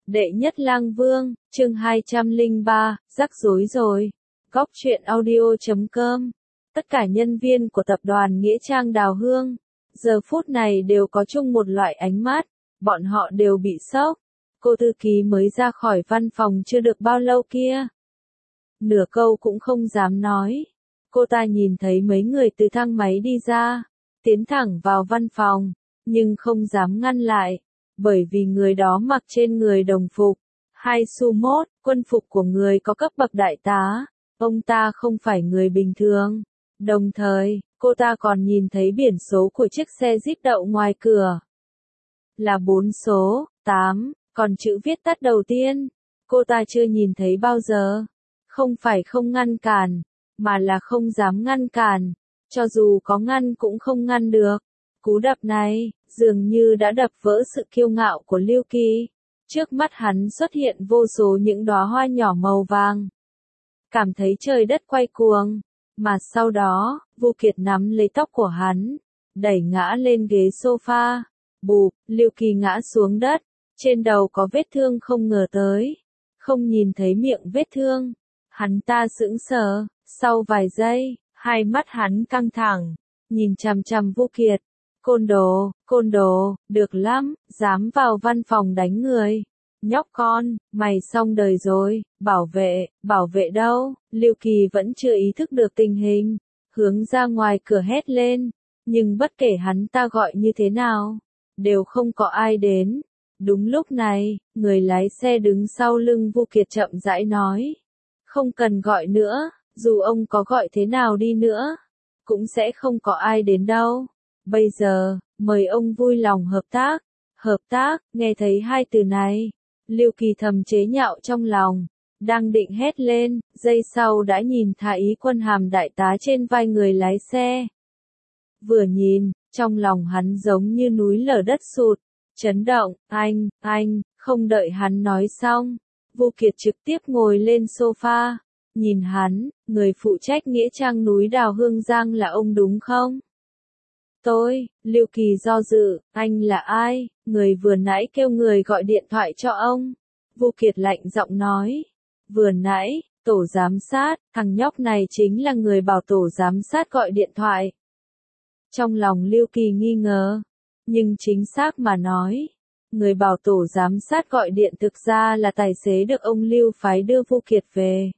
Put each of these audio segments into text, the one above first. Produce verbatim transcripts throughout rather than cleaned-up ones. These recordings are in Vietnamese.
Đệ nhất lang vương, chương hai trăm lẻ ba, rắc rối rồi. Góc truyện audio chấm com. Tất cả nhân viên của tập đoàn Nghĩa Trang Đào Hương, giờ phút này đều có chung một loại ánh mắt, bọn họ đều bị sốc. Cô thư ký mới ra khỏi văn phòng chưa được bao lâu kia. Nửa câu cũng không dám nói. Cô ta nhìn thấy mấy người từ thang máy đi ra, tiến thẳng vào văn phòng, nhưng không dám ngăn lại. Bởi vì người đó mặc trên người đồng phục, hai xu mốt, quân phục của người có cấp bậc đại tá, ông ta không phải người bình thường. Đồng thời, cô ta còn nhìn thấy biển số của chiếc xe Jeep đậu ngoài cửa. Là bốn số, tám, còn chữ viết tắt đầu tiên, cô ta chưa nhìn thấy bao giờ. Không phải không ngăn cản, mà là không dám ngăn cản, cho dù có ngăn cũng không ngăn được. Cú đập này, dường như đã đập vỡ sự kiêu ngạo của Lưu Kỳ. Trước mắt hắn xuất hiện vô số những đóa hoa nhỏ màu vàng. Cảm thấy trời đất quay cuồng. Mà sau đó, Vu Kiệt nắm lấy tóc của hắn, đẩy ngã lên ghế sofa. Bụp, Lưu Kỳ ngã xuống đất. Trên đầu có vết thương không ngờ tới. Không nhìn thấy miệng vết thương. Hắn ta sững sờ. Sau vài giây, hai mắt hắn căng thẳng, nhìn chằm chằm Vu Kiệt. Côn đồ, côn đồ, được lắm, dám vào văn phòng đánh người. Nhóc con, mày xong đời rồi, bảo vệ, bảo vệ đâu? Lưu Kỳ vẫn chưa ý thức được tình hình, hướng ra ngoài cửa hét lên, nhưng bất kể hắn ta gọi như thế nào, đều không có ai đến. Đúng lúc này, người lái xe đứng sau lưng Vu Kiệt chậm rãi nói, không cần gọi nữa, dù ông có gọi thế nào đi nữa, cũng sẽ không có ai đến đâu. Bây giờ, mời ông vui lòng hợp tác. Hợp tác, nghe thấy hai từ này, Lưu Kỳ thầm chế nhạo trong lòng, đang định hét lên, giây sau đã nhìn thấy ý quân hàm đại tá trên vai người lái xe. Vừa nhìn, trong lòng hắn giống như núi lở đất sụt, chấn động, anh, anh, không đợi hắn nói xong, Vu Kiệt trực tiếp ngồi lên sofa, nhìn hắn, người phụ trách nghĩa trang núi Đào Hương Giang là ông đúng không? Tôi, Lưu Kỳ do dự, anh là ai, người vừa nãy kêu người gọi điện thoại cho ông. Vu Kiệt lạnh giọng nói, vừa nãy, tổ giám sát, thằng nhóc này chính là người bảo tổ giám sát gọi điện thoại. Trong lòng Lưu Kỳ nghi ngờ, nhưng chính xác mà nói, người bảo tổ giám sát gọi điện thực ra là tài xế được ông Lưu phái đưa Vu Kiệt về.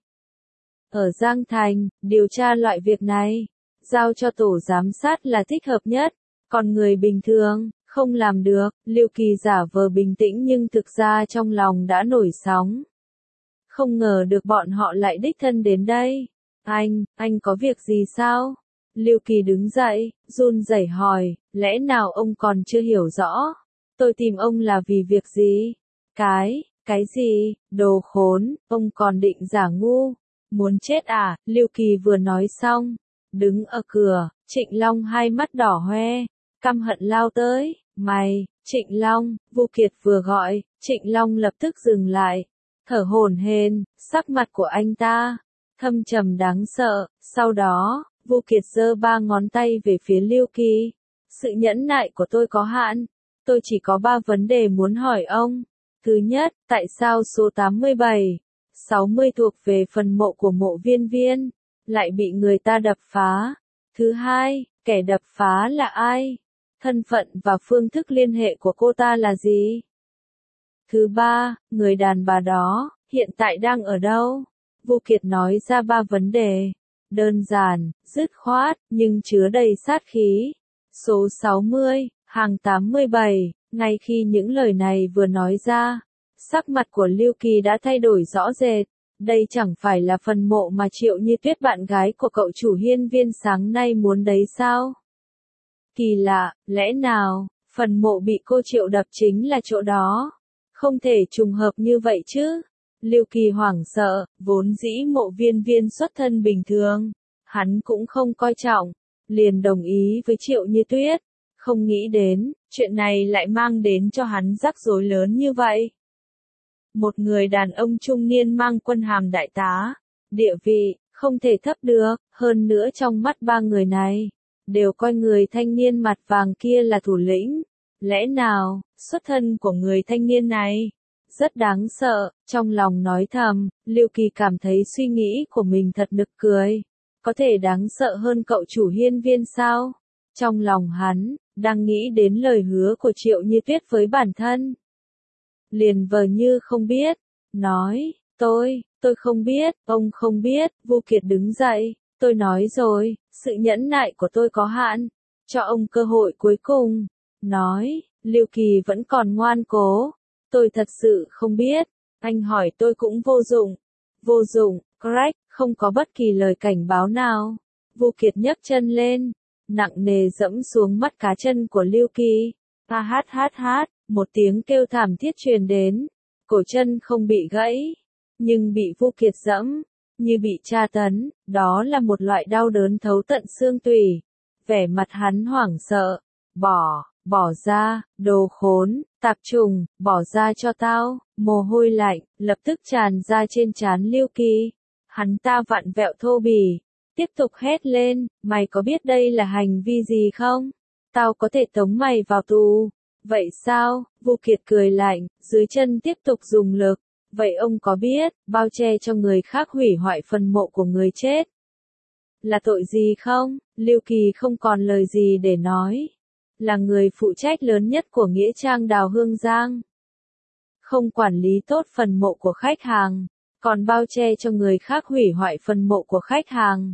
Ở Giang Thành, điều tra loại việc này, giao cho tổ giám sát là thích hợp nhất, còn người bình thường, không làm được. Lưu Kỳ giả vờ bình tĩnh nhưng thực ra trong lòng đã nổi sóng. Không ngờ được bọn họ lại đích thân đến đây. Anh, anh có việc gì sao? Lưu Kỳ đứng dậy, run rẩy hỏi, lẽ nào ông còn chưa hiểu rõ? Tôi tìm ông là vì việc gì? Cái, cái gì? Đồ khốn, ông còn định giả ngu? Muốn chết à? Lưu Kỳ vừa nói xong, đứng ở cửa, Trịnh Long hai mắt đỏ hoe, căm hận lao tới, mày, Trịnh Long, Vu Kiệt vừa gọi, Trịnh Long lập tức dừng lại, thở hổn hển, sắc mặt của anh ta thâm trầm đáng sợ. Sau đó, Vu Kiệt giơ ba ngón tay về phía Lưu Kỳ, sự nhẫn nại của tôi có hạn, tôi chỉ có ba vấn đề muốn hỏi ông. Thứ nhất, tại sao số tám mươi bảy, sáu mươi thuộc về phần mộ của mộ Viên Viên lại bị người ta đập phá? Thứ hai, kẻ đập phá là ai? Thân phận và phương thức liên hệ của cô ta là gì? Thứ ba, người đàn bà đó, hiện tại đang ở đâu? Vu Kiệt nói ra ba vấn đề. Đơn giản, dứt khoát, nhưng chứa đầy sát khí. Số sáu mươi, hàng tám mươi bảy, ngay khi những lời này vừa nói ra, sắc mặt của Lưu Kỳ đã thay đổi rõ rệt. Đây chẳng phải là phần mộ mà Triệu Như Tuyết bạn gái của cậu chủ hiên viên sáng nay muốn đấy sao? Kỳ lạ, lẽ nào, phần mộ bị cô Triệu đập chính là chỗ đó? Không thể trùng hợp như vậy chứ? Lưu Kỳ hoảng sợ, vốn dĩ mộ Viên Viên xuất thân bình thường, hắn cũng không coi trọng, liền đồng ý với Triệu Như Tuyết. Không nghĩ đến, chuyện này lại mang đến cho hắn rắc rối lớn như vậy. Một người đàn ông trung niên mang quân hàm đại tá, địa vị, không thể thấp được, hơn nữa trong mắt ba người này, đều coi người thanh niên mặt vàng kia là thủ lĩnh. Lẽ nào, xuất thân của người thanh niên này, rất đáng sợ, trong lòng nói thầm, Lưu Kỳ cảm thấy suy nghĩ của mình thật nực cười. Có thể đáng sợ hơn cậu chủ hiên viên sao? Trong lòng hắn, đang nghĩ đến lời hứa của Triệu Như Tuyết với bản thân. Liền vờ như không biết, nói, tôi, tôi không biết, ông không biết, Vu Kiệt đứng dậy, tôi nói rồi, sự nhẫn nại của tôi có hạn, cho ông cơ hội cuối cùng, nói, Lưu Kỳ vẫn còn ngoan cố, tôi thật sự không biết, anh hỏi tôi cũng vô dụng, vô dụng, correct, không có bất kỳ lời cảnh báo nào, Vu Kiệt nhấc chân lên, nặng nề dẫm xuống mắt cá chân của Lưu Kỳ, a hát hát hát, một tiếng kêu thảm thiết truyền đến, cổ chân không bị gãy, nhưng bị Vu Kiệt dẫm, như bị tra tấn, đó là một loại đau đớn thấu tận xương tủy. Vẻ mặt hắn hoảng sợ, bỏ, bỏ ra, đồ khốn, tạp trùng, bỏ ra cho tao, mồ hôi lạnh, lập tức tràn ra trên trán Lưu Kỳ. Hắn ta vặn vẹo thô bỉ, tiếp tục hét lên, mày có biết đây là hành vi gì không? Tao có thể tống mày vào tù. Vậy sao? Vu Kiệt cười lạnh, dưới chân tiếp tục dùng lực. Vậy ông có biết, bao che cho người khác hủy hoại phần mộ của người chết là tội gì không? Lưu Kỳ không còn lời gì để nói. Là người phụ trách lớn nhất của nghĩa trang Đào Hương Giang. Không quản lý tốt phần mộ của khách hàng, còn bao che cho người khác hủy hoại phần mộ của khách hàng.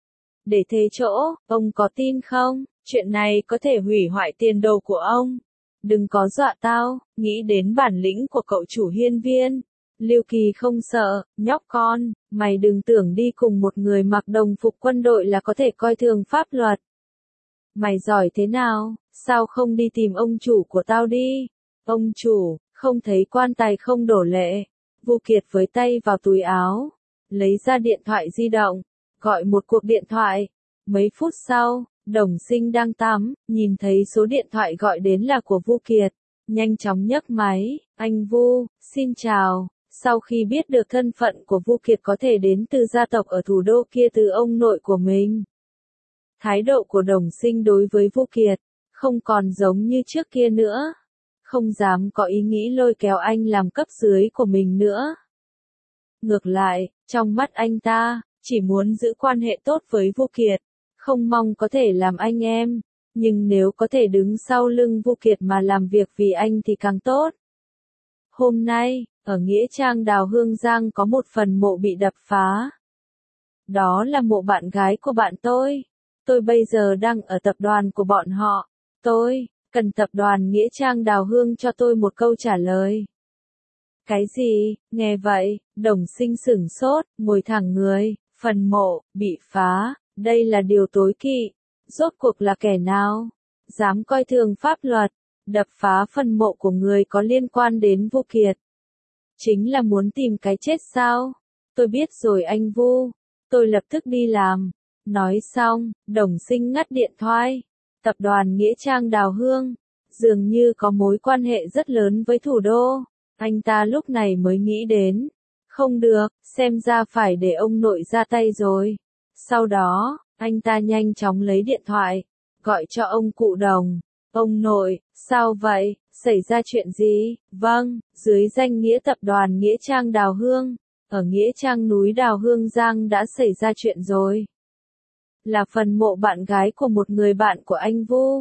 Để thế chỗ, ông có tin không? Chuyện này có thể hủy hoại tiền đồ của ông. Đừng có dọa tao, nghĩ đến bản lĩnh của cậu chủ hiên viên. Lưu Kỳ không sợ, nhóc con, mày đừng tưởng đi cùng một người mặc đồng phục quân đội là có thể coi thường pháp luật. Mày giỏi thế nào, sao không đi tìm ông chủ của tao đi? Ông chủ, không thấy quan tài không đổ lệ. Vu Kiệt với tay vào túi áo, lấy ra điện thoại di động, gọi một cuộc điện thoại. Mấy phút sau, Đồng Sinh đang tắm, nhìn thấy số điện thoại gọi đến là của Vu Kiệt, nhanh chóng nhấc máy, anh Vu, xin chào. Sau khi biết được thân phận của Vu Kiệt có thể đến từ gia tộc ở thủ đô kia từ ông nội của mình, thái độ của Đồng Sinh đối với Vu Kiệt không còn giống như trước kia nữa, không dám có ý nghĩ lôi kéo anh làm cấp dưới của mình nữa. Ngược lại, trong mắt anh ta, chỉ muốn giữ quan hệ tốt với Vu Kiệt, không mong có thể làm anh em, nhưng nếu có thể đứng sau lưng Vu Kiệt mà làm việc vì anh thì càng tốt. Hôm nay, ở nghĩa trang Đào Hương Giang có một phần mộ bị đập phá. Đó là mộ bạn gái của bạn tôi. Tôi bây giờ đang ở tập đoàn của bọn họ. Tôi cần tập đoàn nghĩa trang Đào Hương cho tôi một câu trả lời. Cái gì? Nghe vậy, Đồng Sinh sửng sốt, ngồi thẳng người, phần mộ bị phá, đây là điều tối kỵ. Rốt cuộc là kẻ nào dám coi thường pháp luật, đập phá phần mộ của người có liên quan đến Vu Kiệt? Chính là muốn tìm cái chết sao? Tôi biết rồi anh Vu, tôi lập tức đi làm. Nói xong, Đồng Sinh ngắt điện thoại. Tập đoàn nghĩa trang Đào Hương dường như có mối quan hệ rất lớn với thủ đô. Anh ta lúc này mới nghĩ đến, không được, xem ra phải để ông nội ra tay rồi. Sau đó, anh ta nhanh chóng lấy điện thoại, gọi cho ông cụ Đồng. Ông nội, sao vậy, xảy ra chuyện gì? Vâng, dưới danh nghĩa tập đoàn nghĩa trang Đào Hương, ở nghĩa trang núi Đào Hương Giang đã xảy ra chuyện rồi. Là phần mộ bạn gái của một người bạn của anh Vu.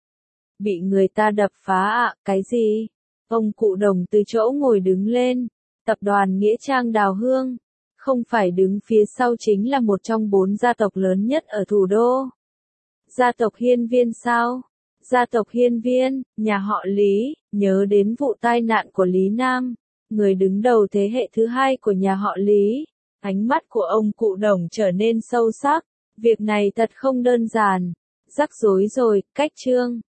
Bị người ta đập phá ạ, à, cái gì? Ông cụ Đồng từ chỗ ngồi đứng lên. Tập đoàn nghĩa trang Đào Hương không phải đứng phía sau chính là một trong bốn gia tộc lớn nhất ở thủ đô. Gia tộc Hiên Viên sao? Gia tộc Hiên Viên, nhà họ Lý, nhớ đến vụ tai nạn của Lý Nam, người đứng đầu thế hệ thứ hai của nhà họ Lý. Ánh mắt của ông cụ Đồng trở nên sâu sắc. Việc này thật không đơn giản. Rắc rối rồi, cách chương.